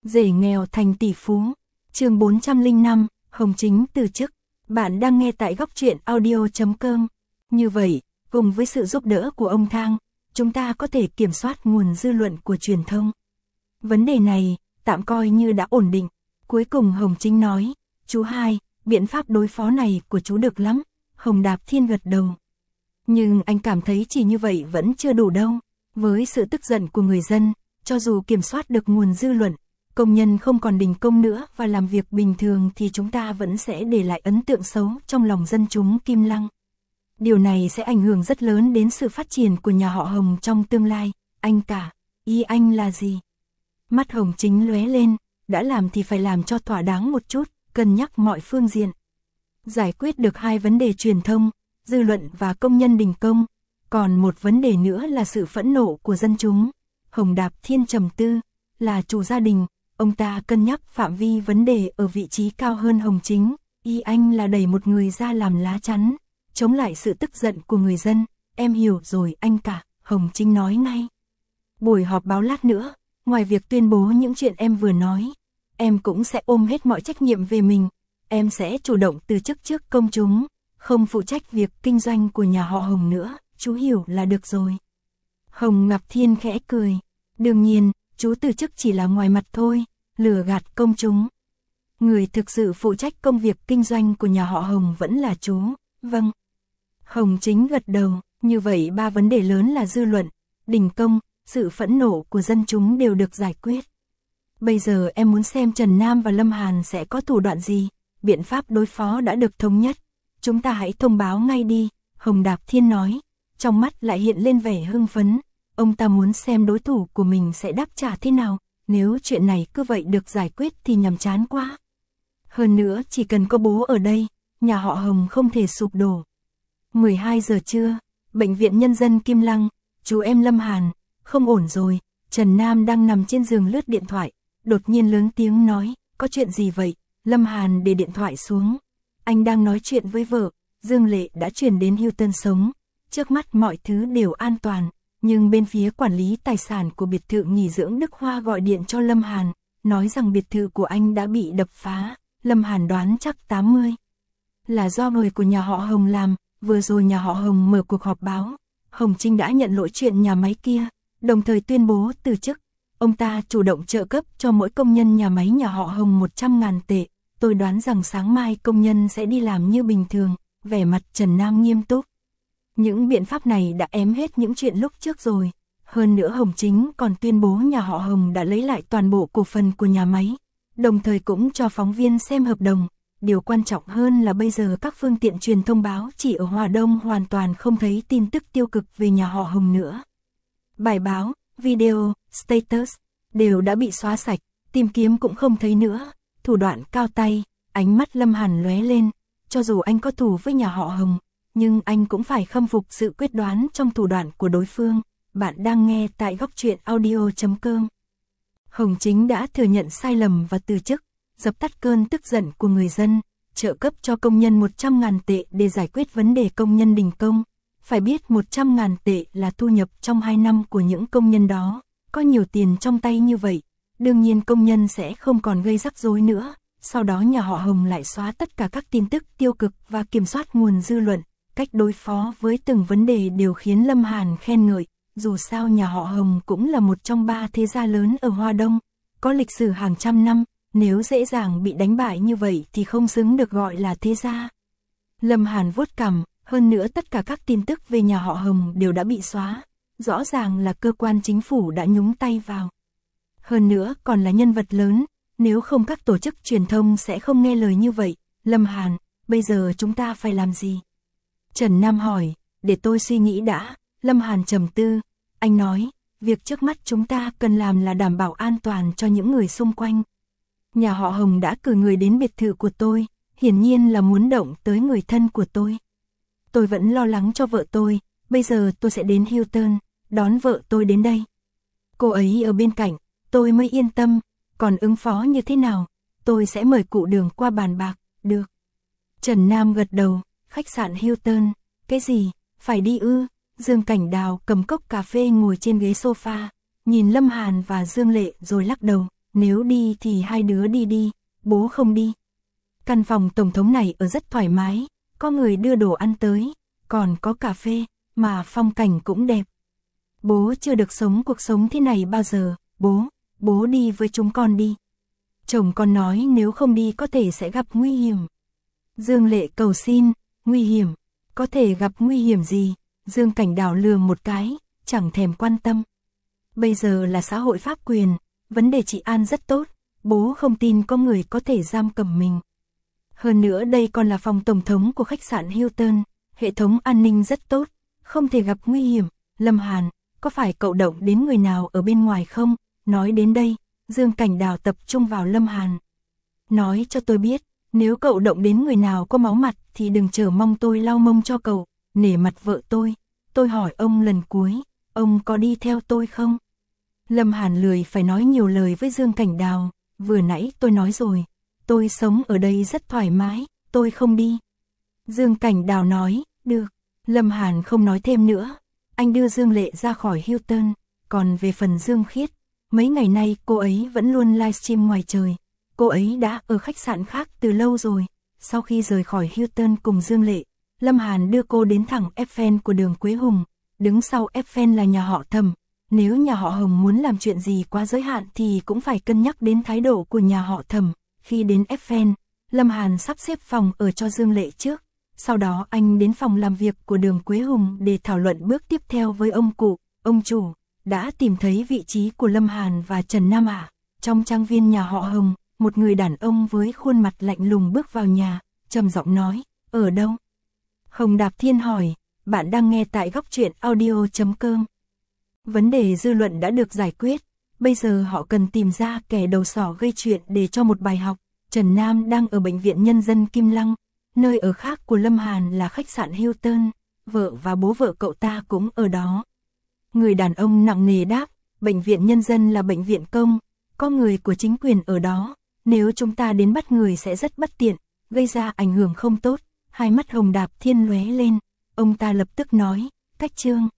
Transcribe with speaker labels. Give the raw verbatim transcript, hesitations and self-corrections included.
Speaker 1: Rể nghèo thành tỷ phú. Chương bốn trăm lẻ năm, Hồng Chính từ chức. Bạn đang nghe tại góc truyện audio chấm com. Như vậy, cùng với sự giúp đỡ của ông Thang, chúng ta có thể kiểm soát nguồn dư luận của truyền thông. Vấn đề này, tạm coi như đã ổn định. Cuối cùng Hồng Chính nói, chú hai, biện pháp đối phó này của chú được lắm. Hồng Đạp Thiên gật đầu. Nhưng anh cảm thấy chỉ như vậy vẫn chưa đủ đâu. Với sự tức giận của người dân, cho dù kiểm soát được nguồn dư luận, công nhân không còn đình công nữa và làm việc bình thường thì chúng ta vẫn sẽ để lại ấn tượng xấu trong lòng dân chúng Kim Lăng. Điều này sẽ ảnh hưởng rất lớn đến sự phát triển của nhà họ Hồng trong tương lai. Anh cả, ý anh là gì? Mắt Hồng Chính lóe lên, đã làm thì phải làm cho thỏa đáng một chút, cân nhắc mọi phương diện. Giải quyết được hai vấn đề truyền thông, dư luận và công nhân đình công, còn một vấn đề nữa là sự phẫn nộ của dân chúng. Hồng Đạp Thiên trầm tư, là chủ gia đình, ông ta cân nhắc phạm vi vấn đề ở vị trí cao hơn Hồng Chính, ý anh là đẩy một người ra làm lá chắn, chống lại sự tức giận của người dân. Em hiểu rồi anh cả, Hồng Chính nói ngay. Buổi họp báo lát nữa, ngoài việc tuyên bố những chuyện em vừa nói, em cũng sẽ ôm hết mọi trách nhiệm về mình. Em sẽ chủ động từ chức trước công chúng, không phụ trách việc kinh doanh của nhà họ Hồng nữa, chú hiểu là được rồi. Hồng Ngọc Thiên khẽ cười, đương nhiên, chú từ chức chỉ là ngoài mặt thôi, lừa gạt công chúng. Người thực sự phụ trách công việc kinh doanh của nhà họ Hồng vẫn là chú. Vâng. Hồng Chính gật đầu, như vậy ba vấn đề lớn là dư luận, đình công, sự phẫn nộ của dân chúng đều được giải quyết. Bây giờ em muốn xem Trần Nam và Lâm Hàn sẽ có thủ đoạn gì, biện pháp đối phó đã được thống nhất. Chúng ta hãy thông báo ngay đi, Hồng Đạp Thiên nói, trong mắt lại hiện lên vẻ hưng phấn. Ông ta muốn xem đối thủ của mình sẽ đáp trả thế nào, nếu chuyện này cứ vậy được giải quyết thì nhàm chán quá. Hơn nữa chỉ cần có bố ở đây, nhà họ Hồng không thể sụp đổ. mười hai giờ trưa, Bệnh viện Nhân dân Kim Lăng, chú em Lâm Hàn, không ổn rồi. Trần Nam đang nằm trên giường lướt điện thoại, đột nhiên lớn tiếng nói, có chuyện gì vậy? Lâm Hàn để điện thoại xuống. Anh đang nói chuyện với vợ, Dương Lệ đã chuyển đến Hilton sống. Trước mắt mọi thứ đều an toàn, nhưng bên phía quản lý tài sản của biệt thự nghỉ dưỡng Đức Hoa gọi điện cho Lâm Hàn, nói rằng biệt thự của anh đã bị đập phá. Lâm Hàn đoán chắc tám mươi là do người của nhà họ Hồng làm. Vừa rồi nhà họ Hồng mở cuộc họp báo, Hồng Trinh đã nhận lỗi chuyện nhà máy kia, đồng thời tuyên bố từ chức. Ông ta chủ động trợ cấp cho mỗi công nhân nhà máy nhà họ Hồng một trăm ngàn tệ. Tôi đoán rằng sáng mai công nhân sẽ đi làm như bình thường. Vẻ mặt Trần Nam nghiêm túc. Những biện pháp này đã ém hết những chuyện lúc trước rồi. Hơn nữa Hồng Chính còn tuyên bố nhà họ Hồng đã lấy lại toàn bộ cổ phần của nhà máy, đồng thời cũng cho phóng viên xem hợp đồng. Điều quan trọng hơn là bây giờ các phương tiện truyền thông báo chỉ ở Hòa Đông hoàn toàn không thấy tin tức tiêu cực về nhà họ Hồng nữa. Bài báo, video, status đều đã bị xóa sạch, tìm kiếm cũng không thấy nữa. Thủ đoạn cao tay, ánh mắt Lâm Hàn lóe lên. Cho dù anh có thù với nhà họ Hồng, nhưng anh cũng phải khâm phục sự quyết đoán trong thủ đoạn của đối phương. Bạn đang nghe tại góc truyện audio chấm com. Hồng Chính đã thừa nhận sai lầm và từ chức, dập tắt cơn tức giận của người dân, trợ cấp cho công nhân một trăm ngàn tệ để giải quyết vấn đề công nhân đình công. Phải biết một trăm ngàn tệ là thu nhập trong hai năm của những công nhân đó, có nhiều tiền trong tay như vậy, đương nhiên công nhân sẽ không còn gây rắc rối nữa. Sau đó nhà họ Hồng lại xóa tất cả các tin tức tiêu cực và kiểm soát nguồn dư luận. Cách đối phó với từng vấn đề đều khiến Lâm Hàn khen ngợi. Dù sao nhà họ Hồng cũng là một trong ba thế gia lớn ở Hoa Đông, có lịch sử hàng trăm năm, nếu dễ dàng bị đánh bại như vậy thì không xứng được gọi là thế gia. Lâm Hàn vuốt cằm, hơn nữa tất cả các tin tức về nhà họ Hồng đều đã bị xóa, rõ ràng là cơ quan chính phủ đã nhúng tay vào. Hơn nữa còn là nhân vật lớn, nếu không các tổ chức truyền thông sẽ không nghe lời như vậy. Lâm Hàn, bây giờ chúng ta phải làm gì? Trần Nam hỏi, để tôi suy nghĩ đã. Lâm Hàn trầm tư, anh nói, việc trước mắt chúng ta cần làm là đảm bảo an toàn cho những người xung quanh. Nhà họ Hồng đã cử người đến biệt thự của tôi, hiển nhiên là muốn động tới người thân của tôi. Tôi vẫn lo lắng cho vợ tôi, bây giờ tôi sẽ đến Hilton, đón vợ tôi đến đây. Cô ấy ở bên cạnh, tôi mới yên tâm, còn ứng phó như thế nào, tôi sẽ mời cụ Đường qua bàn bạc, được. Trần Nam gật đầu, khách sạn Hilton, cái gì, phải đi ư? Dương Cảnh Đào cầm cốc cà phê ngồi trên ghế sofa, nhìn Lâm Hàn và Dương Lệ rồi lắc đầu, nếu đi thì hai đứa đi đi, bố không đi. Căn phòng tổng thống này ở rất thoải mái, có người đưa đồ ăn tới, còn có cà phê, mà phong cảnh cũng đẹp. Bố chưa được sống cuộc sống thế này bao giờ, bố, bố đi với chúng con đi. Chồng con nói nếu không đi có thể sẽ gặp nguy hiểm. Dương Lệ cầu xin, nguy hiểm, có thể gặp nguy hiểm gì? Dương Cảnh Đào lườm một cái, chẳng thèm quan tâm. Bây giờ là xã hội pháp quyền, vấn đề trị an rất tốt, bố không tin có người có thể giam cầm mình. Hơn nữa đây còn là phòng tổng thống của khách sạn Hilton, hệ thống an ninh rất tốt, không thể gặp nguy hiểm. Lâm Hàn, có phải cậu động đến người nào ở bên ngoài không? Nói đến đây, Dương Cảnh Đào tập trung vào Lâm Hàn. Nói cho tôi biết, nếu cậu động đến người nào có máu mặt thì đừng chờ mong tôi lau mông cho cậu, nể mặt vợ tôi. Tôi hỏi ông lần cuối, ông có đi theo tôi không? Lâm Hàn lười phải nói nhiều lời với Dương Cảnh Đào, vừa nãy tôi nói rồi, tôi sống ở đây rất thoải mái, tôi không đi. Dương Cảnh Đào nói, được. Lâm Hàn không nói thêm nữa, anh đưa Dương Lệ ra khỏi Hilton, còn về phần Dương Khiết, mấy ngày nay cô ấy vẫn luôn livestream ngoài trời, cô ấy đã ở khách sạn khác từ lâu rồi. Sau khi rời khỏi Hilton cùng Dương Lệ, Lâm Hàn đưa cô đến thẳng Eiffel của đường Quế Hùng, đứng sau Eiffel là nhà họ Thẩm. Nếu nhà họ Hồng muốn làm chuyện gì quá giới hạn thì cũng phải cân nhắc đến thái độ của nhà họ Thẩm. Khi đến Eiffel, Lâm Hàn sắp xếp phòng ở cho Dương Lệ trước, sau đó anh đến phòng làm việc của đường Quế Hùng để thảo luận bước tiếp theo với ông cụ. Ông chủ đã tìm thấy vị trí của Lâm Hàn và Trần Nam ạ. Trong trang viên nhà họ Hồng, một người đàn ông với khuôn mặt lạnh lùng bước vào nhà, trầm giọng nói, ở đâu? Hồng Đạp Thiên hỏi, bạn đang nghe tại góc truyện audio chấm com. Vấn đề dư luận đã được giải quyết, bây giờ họ cần tìm ra kẻ đầu sỏ gây chuyện để cho một bài học. Trần Nam đang ở bệnh viện nhân dân Kim Lăng, nơi ở khác của Lâm Hàn là khách sạn Hilton, vợ và bố vợ cậu ta cũng ở đó. Người đàn ông nặng nề đáp, bệnh viện nhân dân là bệnh viện công, có người của chính quyền ở đó, nếu chúng ta đến bắt người sẽ rất bất tiện, gây ra ảnh hưởng không tốt. Hai mắt Hồng Đạp Thiên lóe lên, ông ta lập tức nói, Cách Trương,